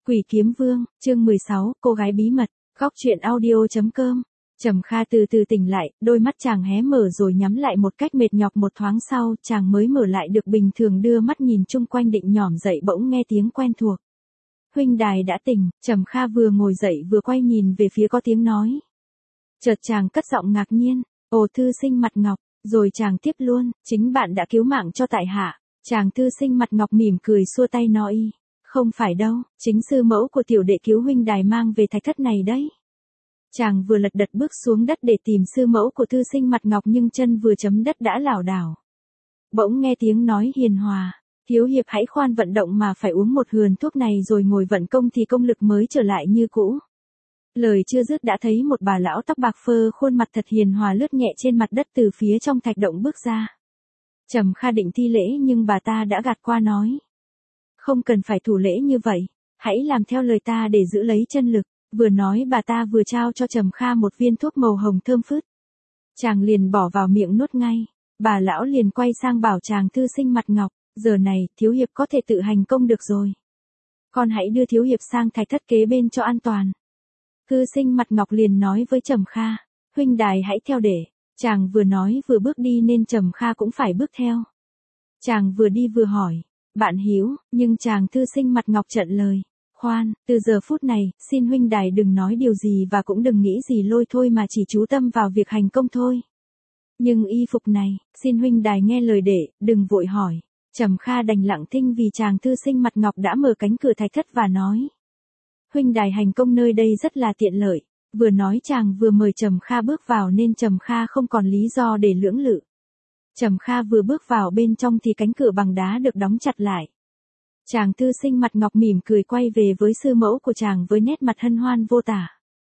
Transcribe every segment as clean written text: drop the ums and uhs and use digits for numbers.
Quỷ Kiếm Vương, chương 16, cô gái bí mật, góc truyện audio.com. Trầm Kha từ từ tỉnh lại, đôi mắt chàng hé mở rồi nhắm lại một cách mệt nhọc, một thoáng sau, chàng mới mở lại được bình thường, đưa mắt nhìn chung quanh định nhỏm dậy, bỗng nghe tiếng quen thuộc. Huynh đài đã tỉnh. Trầm Kha vừa ngồi dậy vừa quay nhìn về phía có tiếng nói. Chợt chàng cất giọng ngạc nhiên, ồ thư sinh mặt ngọc, rồi chàng tiếp luôn, chính bạn đã cứu mạng cho tại hạ. Chàng thư sinh mặt ngọc mỉm cười xua tay nói, không phải đâu, chính sư mẫu của tiểu đệ cứu huynh đài mang về thạch thất này đấy. Chàng vừa lật đật bước xuống đất để tìm sư mẫu của thư sinh mặt ngọc, nhưng chân vừa chấm đất đã lảo đảo. Bỗng nghe tiếng nói hiền hòa, thiếu hiệp hãy khoan vận động mà phải uống một hườn thuốc này rồi ngồi vận công thì công lực mới trở lại như cũ. Lời chưa dứt đã thấy một bà lão tóc bạc phơ, khuôn mặt thật hiền hòa lướt nhẹ trên mặt đất từ phía trong thạch động bước ra. Trầm Kha định thi lễ nhưng bà ta đã gạt qua nói. Không cần phải thủ lễ như vậy, hãy làm theo lời ta để giữ lấy chân lực. Vừa nói bà ta vừa trao cho Trầm Kha một viên thuốc màu hồng thơm phứt. Chàng liền bỏ vào miệng nuốt ngay. Bà lão liền quay sang bảo chàng thư sinh mặt ngọc, giờ này thiếu hiệp có thể tự hành công được rồi. Con hãy đưa thiếu hiệp sang thạch thất kế bên cho an toàn. Thư sinh mặt ngọc liền nói với Trầm Kha, huynh đài hãy theo để. Chàng vừa nói vừa bước đi nên Trầm Kha cũng phải bước theo. Chàng vừa đi vừa hỏi, bạn hiểu, nhưng chàng thư sinh mặt ngọc chặn lời. Khoan, từ giờ phút này, xin huynh đài đừng nói điều gì và cũng đừng nghĩ gì lôi thôi mà chỉ chú tâm vào việc hành công thôi. Nhưng y phục này, xin huynh đài nghe lời để, đừng vội hỏi. Trầm Kha đành lặng thinh vì chàng thư sinh mặt ngọc đã mở cánh cửa thạch thất và nói. Huynh đài hành công nơi đây rất là tiện lợi. Vừa nói chàng vừa mời Trầm Kha bước vào nên Trầm Kha không còn lý do để lưỡng lự. Trầm Kha vừa bước vào bên trong thì cánh cửa bằng đá được đóng chặt lại. Chàng thư sinh mặt ngọc mỉm cười quay về với sư mẫu của chàng với nét mặt hân hoan vô tả.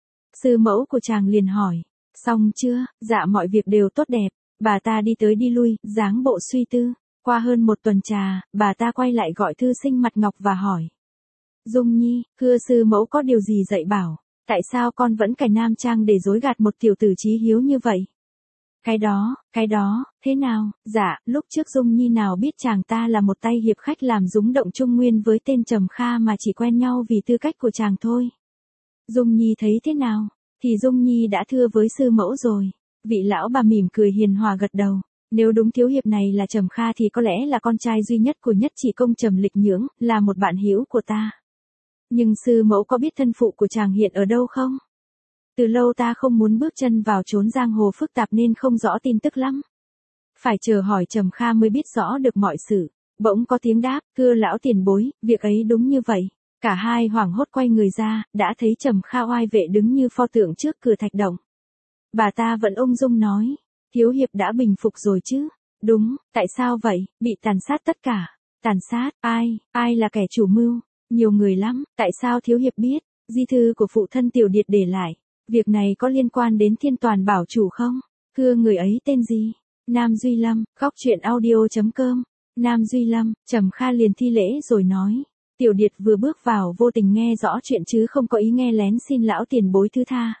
Sư mẫu của chàng liền hỏi, xong chưa? Dạ mọi việc đều tốt đẹp. Bà ta đi tới đi lui, dáng bộ suy tư. Qua hơn một tuần trà, bà ta quay lại gọi thư sinh mặt ngọc và hỏi. Dung Nhi, thưa sư mẫu có điều gì dạy bảo? Tại sao con vẫn cài nam trang để dối gạt một tiểu tử chí hiếu như vậy? Cái đó, thế nào? Dạ, lúc trước Dung Nhi nào biết chàng ta là một tay hiệp khách làm rúng động Trung Nguyên với tên Trầm Kha mà chỉ quen nhau vì tư cách của chàng thôi. Dung Nhi thấy thế nào? Thì Dung Nhi đã thưa với sư mẫu rồi. Vị lão bà mỉm cười hiền hòa gật đầu. Nếu đúng thiếu hiệp này là Trầm Kha thì có lẽ là con trai duy nhất của Nhất Chỉ Công Trầm Lịch Nhưỡng, là một bạn hữu của ta. Nhưng sư mẫu có biết thân phụ của chàng hiện ở đâu không? Từ lâu ta không muốn bước chân vào chốn giang hồ phức tạp nên không rõ tin tức lắm. Phải chờ hỏi Trầm Kha mới biết rõ được mọi sự. Bỗng có tiếng đáp, thưa lão tiền bối, việc ấy đúng như vậy. Cả hai hoảng hốt quay người ra, đã thấy Trầm Kha oai vệ đứng như pho tượng trước cửa thạch động. Bà ta vẫn ung dung nói, thiếu hiệp đã bình phục rồi chứ? Đúng, tại sao vậy? Bị tàn sát tất cả. Tàn sát, ai là kẻ chủ mưu? Nhiều người lắm, tại sao thiếu hiệp biết? Di thư của phụ thân tiểu điệt để lại. Việc này có liên quan đến Thiên Toàn Bảo Chủ không? Thưa người ấy tên gì? Nam Duy Lâm, góc truyện audio.com. Nam Duy Lâm, Trầm Kha liền thi lễ rồi nói. Tiểu điệt vừa bước vào vô tình nghe rõ chuyện chứ không có ý nghe lén, xin lão tiền bối thứ tha.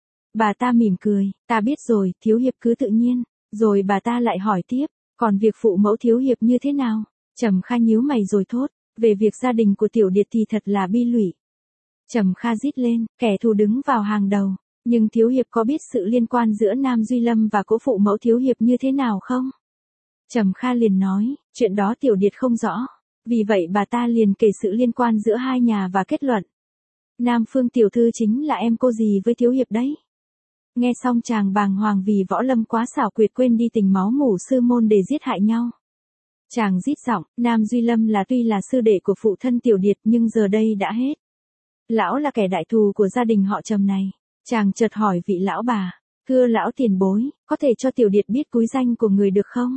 Bà ta mỉm cười, ta biết rồi, thiếu hiệp cứ tự nhiên. Rồi bà ta lại hỏi tiếp, còn việc phụ mẫu thiếu hiệp như thế nào? Trầm Kha nhíu mày rồi thốt, về việc gia đình của tiểu điệt thì thật là bi lụy. Trầm Kha rít lên, kẻ thù đứng vào hàng đầu. Nhưng thiếu hiệp có biết sự liên quan giữa Nam Duy Lâm và cố phụ mẫu thiếu hiệp như thế nào không? Trầm Kha liền nói, chuyện đó tiểu điệt không rõ. Vì vậy bà ta liền kể sự liên quan giữa hai nhà và kết luận. Nam Phương tiểu thư chính là em cô dì với thiếu hiệp đấy. Nghe xong chàng bàng hoàng vì Võ Lâm quá xảo quyệt quên đi tình máu mủ sư môn để giết hại nhau. Chàng rít giọng, Nam Duy Lâm tuy là sư đệ của phụ thân tiểu điệt nhưng giờ đây đã hết. Lão là kẻ đại thù của gia đình họ Trầm này. Chàng chợt hỏi vị lão bà, thưa lão tiền bối, có thể cho tiểu điệt biết cúi danh của người được không?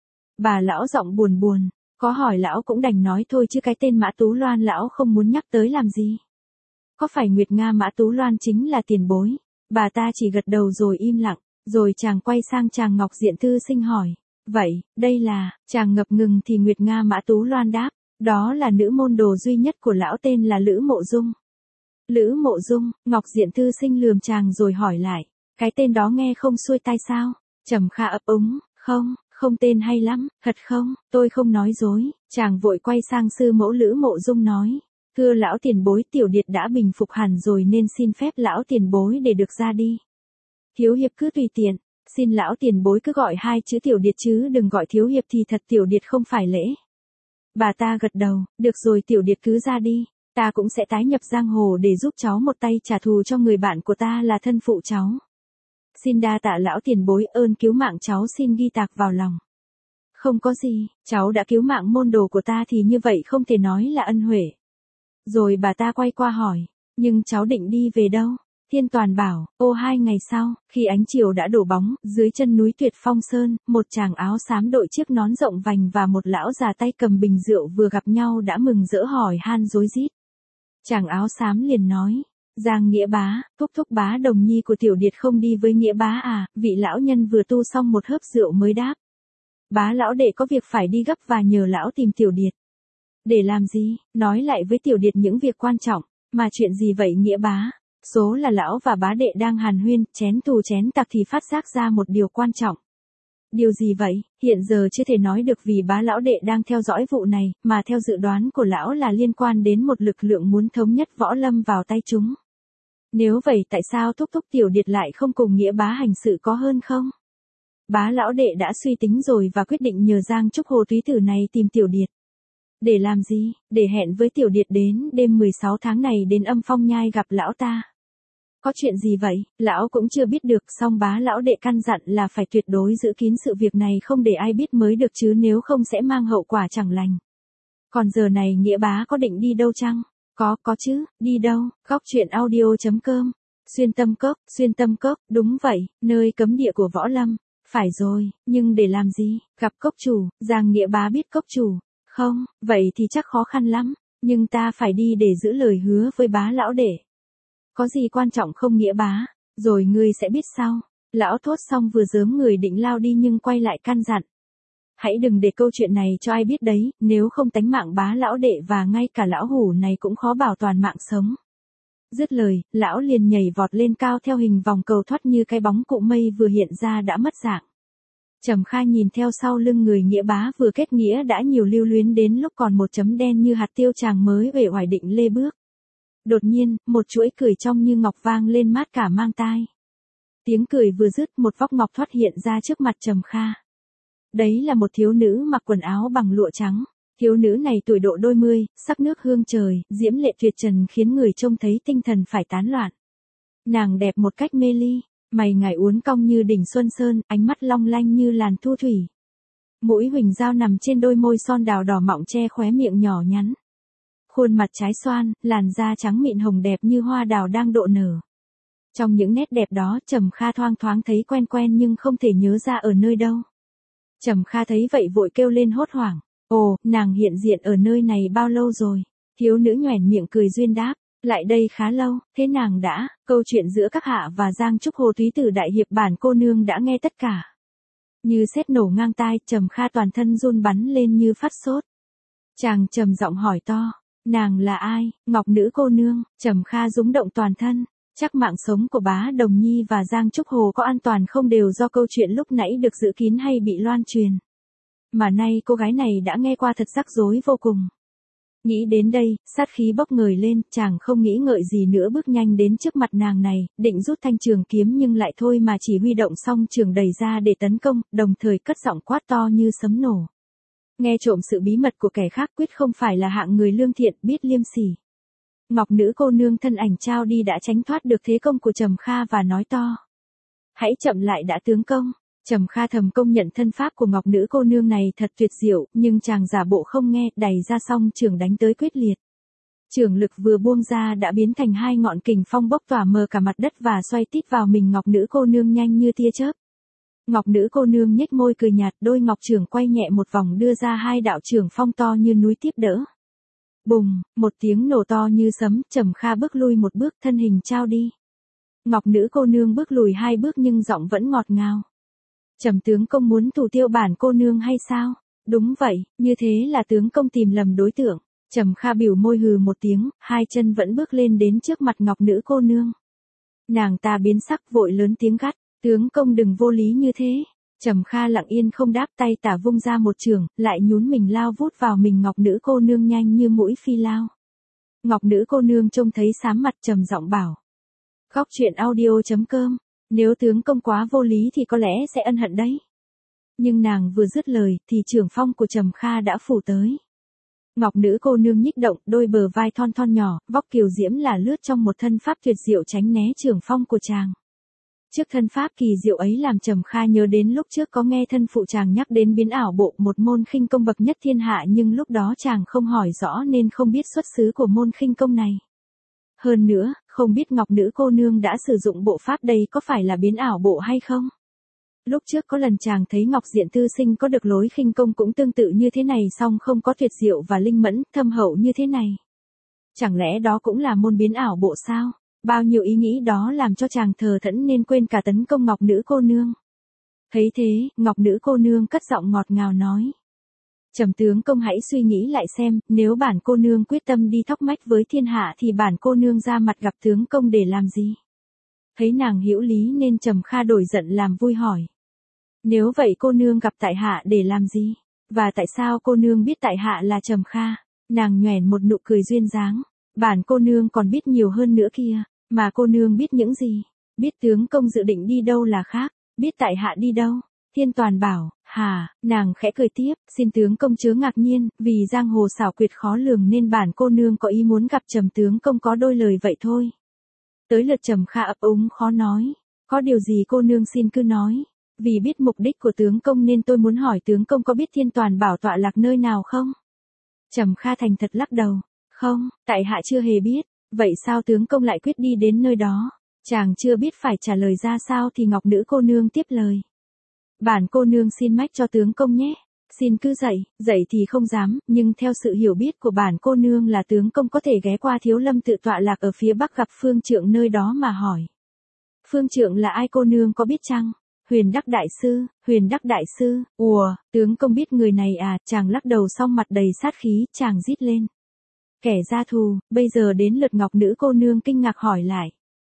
Bà lão giọng buồn buồn, có hỏi lão cũng đành nói thôi chứ cái tên Mã Tú Loan lão không muốn nhắc tới làm gì. Có phải Nguyệt Nga Mã Tú Loan chính là tiền bối? Bà ta chỉ gật đầu rồi im lặng, rồi chàng quay sang chàng Ngọc Diện thư sinh hỏi, vậy, đây là, chàng ngập ngừng thì Nguyệt Nga Mã Tú Loan đáp, đó là nữ môn đồ duy nhất của lão tên là Lữ Mộ Dung. Lữ Mộ Dung, Ngọc Diện thư sinh lườm chàng rồi hỏi lại, cái tên đó nghe không xuôi tai sao? Trầm Kha ấp úng, không tên hay lắm, thật không, tôi không nói dối. Chàng vội quay sang sư mẫu Lữ Mộ Dung nói, Thưa lão tiền bối, tiểu điệt đã bình phục hẳn rồi nên xin phép lão tiền bối để được ra đi. Thiếu hiệp cứ tùy tiện, xin lão tiền bối cứ gọi hai chữ tiểu điệt chứ đừng gọi thiếu hiệp thì thật tiểu điệt không phải lễ. Bà ta gật đầu, được rồi tiểu điệt cứ ra đi, ta cũng sẽ tái nhập giang hồ để giúp cháu một tay trả thù cho người bạn của ta là thân phụ cháu. Xin đa tạ lão tiền bối, ơn cứu mạng cháu xin ghi tạc vào lòng. Không có gì, cháu đã cứu mạng môn đồ của ta thì như vậy không thể nói là ân huệ. Rồi bà ta quay qua hỏi, nhưng cháu định đi về đâu? Thiên Toàn bảo, 2 ngày sau, khi ánh chiều đã đổ bóng, dưới chân núi Tuyệt Phong Sơn, một chàng áo xám đội chiếc nón rộng vành và một lão già tay cầm bình rượu vừa gặp nhau đã mừng rỡ hỏi han rối rít. Chàng áo xám liền nói, Giang Nghĩa bá, thúc bá Đồng Nhi của tiểu điệt không đi với Nghĩa bá à? Vị lão nhân vừa tu xong một hớp rượu mới đáp. Bá lão đệ có việc phải đi gấp và nhờ lão tìm tiểu điệt. Để làm gì? Nói lại với tiểu điệt những việc quan trọng. Mà chuyện gì vậy Nghĩa bá? Số là lão và bá đệ đang hàn huyên, chén tù chén tặc thì phát giác ra một điều quan trọng. Điều gì vậy? Hiện giờ chưa thể nói được vì bá lão đệ đang theo dõi vụ này, mà theo dự đoán của lão là liên quan đến một lực lượng muốn thống nhất võ lâm vào tay chúng. Nếu vậy tại sao thúc tiểu điệt lại không cùng Nghĩa bá hành sự có hơn không? Bá lão đệ đã suy tính rồi và quyết định nhờ Giang Trúc Hồ túy tử này tìm tiểu điệt. Để làm gì? Để hẹn với tiểu điệt đến đêm 16 tháng này đến Âm Phong Nhai gặp lão ta. Có chuyện gì vậy? Lão cũng chưa biết được, song bá lão đệ căn dặn là phải tuyệt đối giữ kín sự việc này không để ai biết mới được chứ nếu không sẽ mang hậu quả chẳng lành. Còn giờ này Nghĩa bá có định đi đâu chăng? Có chứ, đi đâu? Góc truyện audio.com. Xuyên tâm cốc, đúng vậy, nơi cấm địa của võ lâm. Phải rồi, nhưng để làm gì? Gặp cốc chủ, Giang Nghĩa bá biết cốc chủ. Không, vậy thì chắc khó khăn lắm, nhưng ta phải đi để giữ lời hứa với bá lão đệ. Có gì quan trọng không Nghĩa bá? Rồi ngươi sẽ biết sau. Lão thốt xong vừa giớm người định lao đi nhưng quay lại căn dặn. Hãy đừng để câu chuyện này cho ai biết đấy, nếu không tánh mạng bá lão đệ và ngay cả lão hủ này cũng khó bảo toàn mạng sống. Dứt lời, lão liền nhảy vọt lên cao theo hình vòng cầu thoát như cái bóng cụ mây vừa hiện ra đã mất dạng. Trầm Kha nhìn theo sau lưng người Nghĩa bá vừa kết nghĩa đã nhiều lưu luyến đến lúc còn một chấm đen như hạt tiêu chàng mới uể oải định lê bước. Đột nhiên, một chuỗi cười trong như ngọc vang lên mát cả mang tai. Tiếng cười vừa dứt, một vóc ngọc thoát hiện ra trước mặt Trầm Kha. Đấy là một thiếu nữ mặc quần áo bằng lụa trắng. Thiếu nữ này tuổi độ đôi mươi, sắc nước hương trời, diễm lệ tuyệt trần khiến người trông thấy tinh thần phải tán loạn. Nàng đẹp một cách mê ly, mày ngài uốn cong như đỉnh Xuân Sơn, ánh mắt long lanh như làn thu thủy. Mũi huỳnh dao nằm trên đôi môi son đào đỏ mọng che khóe miệng nhỏ nhắn. Khuôn mặt trái xoan, làn da trắng mịn hồng đẹp như hoa đào đang độ nở. Trong những nét đẹp đó, Trầm Kha thoang thoáng thấy quen nhưng không thể nhớ ra ở nơi đâu. Trầm Kha thấy vậy vội kêu lên hốt hoảng. Ồ, nàng hiện diện ở nơi này bao lâu rồi? Thiếu nữ nhoẻn miệng cười duyên đáp. Lại đây khá lâu, thế nàng đã, câu chuyện giữa các hạ và Giang Trúc Hồ túy tử đại hiệp bản cô nương đã nghe tất cả. Như sét nổ ngang tai, Trầm Kha toàn thân run bắn lên như phát sốt. Chàng trầm giọng hỏi to, nàng là ai? Ngọc nữ cô nương. Trầm Kha rúng động toàn thân. Chắc mạng sống của bá Đồng Nhi và Giang Trúc Hồ có an toàn không đều do câu chuyện lúc nãy được giữ kín hay bị loan truyền. Mà nay cô gái này đã nghe qua thật rắc rối vô cùng. Nghĩ đến đây, sát khí bốc ngời lên, chàng không nghĩ ngợi gì nữa bước nhanh đến trước mặt nàng này, định rút thanh trường kiếm nhưng lại thôi mà chỉ huy động xong trường đẩy ra để tấn công, đồng thời cất giọng quát to như sấm nổ. Nghe trộm sự bí mật của kẻ khác quyết không phải là hạng người lương thiện, biết liêm sỉ. Ngọc nữ cô nương thân ảnh trao đi đã tránh thoát được thế công của Trầm Kha và nói to. Hãy chậm lại đã tướng công. Trầm Kha thầm công nhận thân pháp của ngọc nữ cô nương này thật tuyệt diệu, nhưng chàng giả bộ không nghe, đẩy ra xong trường đánh tới quyết liệt. Trường lực vừa buông ra đã biến thành hai ngọn kình phong bốc tỏa mờ cả mặt đất và xoay tít vào mình ngọc nữ cô nương nhanh như tia chớp. Ngọc nữ cô nương nhếch môi cười nhạt, đôi ngọc trường quay nhẹ một vòng đưa ra hai đạo trường phong to như núi tiếp đỡ. Bùng, một tiếng nổ to như sấm, Trầm Kha bước lui một bước, thân hình trao đi. Ngọc nữ cô nương bước lùi hai bước nhưng giọng vẫn ngọt ngào. Trầm tướng công muốn thủ tiêu bản cô nương hay sao? Đúng vậy, như thế là tướng công tìm lầm đối tượng. Trầm Kha biểu môi hừ một tiếng, hai chân vẫn bước lên đến trước mặt ngọc nữ cô nương. Nàng ta biến sắc vội lớn tiếng gắt, tướng công đừng vô lý như thế. Trầm Kha lặng yên không đáp, tay tả vung ra một chưởng, lại nhún mình lao vút vào mình ngọc nữ cô nương nhanh như mũi phi lao. Ngọc nữ cô nương trông thấy xám mặt trầm giọng bảo. Góc truyện audio.com, nếu tướng công quá vô lý thì có lẽ sẽ ân hận đấy. Nhưng nàng vừa dứt lời thì trưởng phong của Trầm Kha đã phủ tới. Ngọc nữ cô nương nhích động, đôi bờ vai thon thon nhỏ, vóc kiều diễm là lướt trong một thân pháp tuyệt diệu tránh né trưởng phong của chàng. Trước thân pháp kỳ diệu ấy làm Trầm Kha nhớ đến lúc trước có nghe thân phụ chàng nhắc đến biến ảo bộ, một môn khinh công bậc nhất thiên hạ, nhưng lúc đó chàng không hỏi rõ nên không biết xuất xứ của môn khinh công này. Hơn nữa, không biết Ngọc nữ cô nương đã sử dụng bộ pháp đây có phải là biến ảo bộ hay không? Lúc trước có lần chàng thấy Ngọc Diện Tư Sinh có được lối khinh công cũng tương tự như thế này, song không có tuyệt diệu và linh mẫn, thâm hậu như thế này. Chẳng lẽ đó cũng là môn biến ảo bộ sao? Bao nhiêu ý nghĩ đó làm cho chàng thờ thẫn nên quên cả tấn công Ngọc nữ cô nương. Thấy thế, Ngọc nữ cô nương cất giọng ngọt ngào nói. Trầm tướng công hãy suy nghĩ lại xem, nếu bản cô nương quyết tâm đi thóc mách với thiên hạ thì bản cô nương ra mặt gặp tướng công để làm gì? Thấy nàng hữu lý nên Trầm Kha đổi giận làm vui hỏi. Nếu vậy cô nương gặp tại hạ để làm gì? Và tại sao cô nương biết tại hạ là Trầm Kha? Nàng nhoẻn một nụ cười duyên dáng. Bản cô nương còn biết nhiều hơn nữa kia. Mà cô nương biết những gì? Biết tướng công dự định đi đâu là khác. Biết tại hạ đi đâu? Thiên Toàn bảo, hả, nàng khẽ cười tiếp, xin tướng công chớ ngạc nhiên, vì giang hồ xảo quyệt khó lường nên bản cô nương có ý muốn gặp Trầm tướng công có đôi lời vậy thôi. Tới lượt Trầm Kha ấp úng khó nói. Có điều gì cô nương xin cứ nói. Vì biết mục đích của tướng công nên tôi muốn hỏi tướng công có biết Thiên Toàn bảo tọa lạc nơi nào không? Trầm Kha thành thật lắc đầu. Không, tại hạ chưa hề biết. Vậy sao tướng công lại quyết đi đến nơi đó? Chàng chưa biết phải trả lời ra sao thì Ngọc nữ cô nương tiếp lời. Bản cô nương xin mách cho tướng công nhé. Xin cứ dạy thì không dám, nhưng theo sự hiểu biết của bản cô nương là tướng công có thể ghé qua Thiếu Lâm tự tọa lạc ở phía bắc gặp Phương Trượng nơi đó mà hỏi. Phương Trượng là ai cô nương có biết chăng? Huyền Đắc Đại Sư, ùa, tướng công biết người này à? Chàng lắc đầu xong mặt đầy sát khí, chàng rít lên. Kẻ gia thù, bây giờ đến lượt Ngọc nữ cô nương kinh ngạc hỏi lại.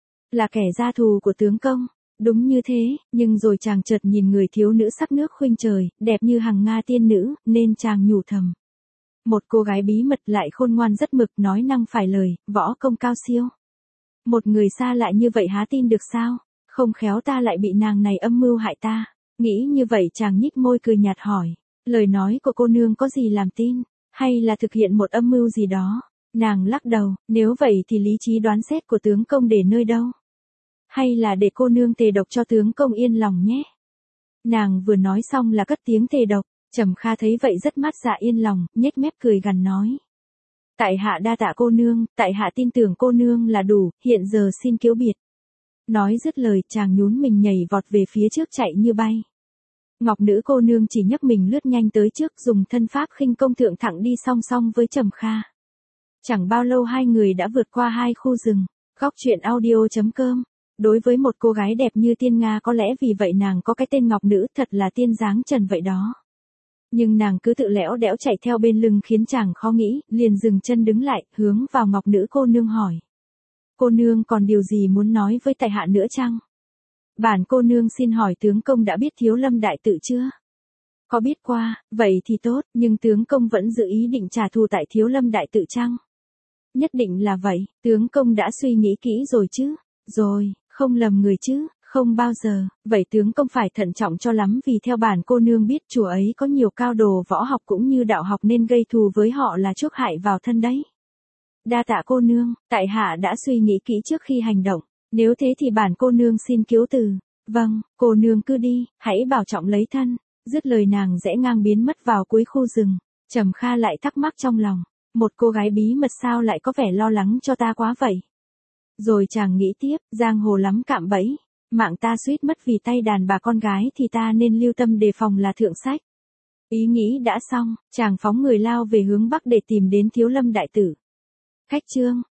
Là kẻ gia thù của tướng công? Đúng như thế, nhưng rồi chàng chợt nhìn người thiếu nữ sắc nước khuynh trời, đẹp như hằng nga tiên nữ, nên chàng nhủ thầm. Một cô gái bí mật lại khôn ngoan rất mực, nói năng phải lời, võ công cao siêu. Một người xa lại như vậy há tin được sao? Không khéo ta lại bị nàng này âm mưu hại ta. Nghĩ như vậy chàng nhích môi cười nhạt hỏi. Lời nói của cô nương có gì làm tin? Hay là thực hiện một âm mưu gì đó? Nàng lắc đầu, nếu vậy thì lý trí đoán xét của tướng công để nơi đâu? Hay là để cô nương tề độc cho tướng công yên lòng nhé? Nàng vừa nói xong là cất tiếng tề độc. Trầm Kha thấy vậy rất mát dạ yên lòng, nhếch mép cười gằn nói. Tại hạ đa tạ cô nương, tại hạ tin tưởng cô nương là đủ, hiện giờ xin kiếu biệt. Nói dứt lời chàng nhún mình nhảy vọt về phía trước chạy như bay. Ngọc nữ cô nương chỉ nhấc mình lướt nhanh tới trước dùng thân pháp khinh công thượng thẳng đi song song với Trầm Kha. Chẳng bao lâu hai người đã vượt qua hai khu rừng. Góc truyện audio.com. Đối với một cô gái đẹp như Tiên Nga có lẽ vì vậy nàng có cái tên Ngọc nữ thật là tiên dáng trần vậy đó. Nhưng nàng cứ tự lẽo đẽo chạy theo bên lưng khiến chàng khó nghĩ, liền dừng chân đứng lại, hướng vào Ngọc nữ cô nương hỏi. Cô nương còn điều gì muốn nói với tại hạ nữa chăng? Bản cô nương xin hỏi tướng công đã biết Thiếu Lâm đại tự chưa? Có biết qua, vậy thì tốt, nhưng tướng công vẫn dự ý định trả thù tại Thiếu Lâm đại tự chăng? Nhất định là vậy, tướng công đã suy nghĩ kỹ rồi chứ? Rồi, không lầm người chứ? Không bao giờ, vậy tướng công phải thận trọng cho lắm vì theo bản cô nương biết chùa ấy có nhiều cao đồ võ học cũng như đạo học nên gây thù với họ là chuốc hại vào thân đấy. Đa tạ cô nương, tại hạ đã suy nghĩ kỹ trước khi hành động, nếu thế thì bản cô nương xin kiếu từ. Vâng, cô nương cứ đi, hãy bảo trọng lấy thân. Dứt lời nàng rẽ ngang biến mất vào cuối khu rừng. Trầm Kha lại thắc mắc trong lòng, một cô gái bí mật sao lại có vẻ lo lắng cho ta quá vậy? Rồi chàng nghĩ tiếp, giang hồ lắm cạm bẫy, mạng ta suýt mất vì tay đàn bà con gái thì ta nên lưu tâm đề phòng là thượng sách. Ý nghĩ đã xong, chàng phóng người lao về hướng bắc để tìm đến Thiếu Lâm đại tử. Khách chương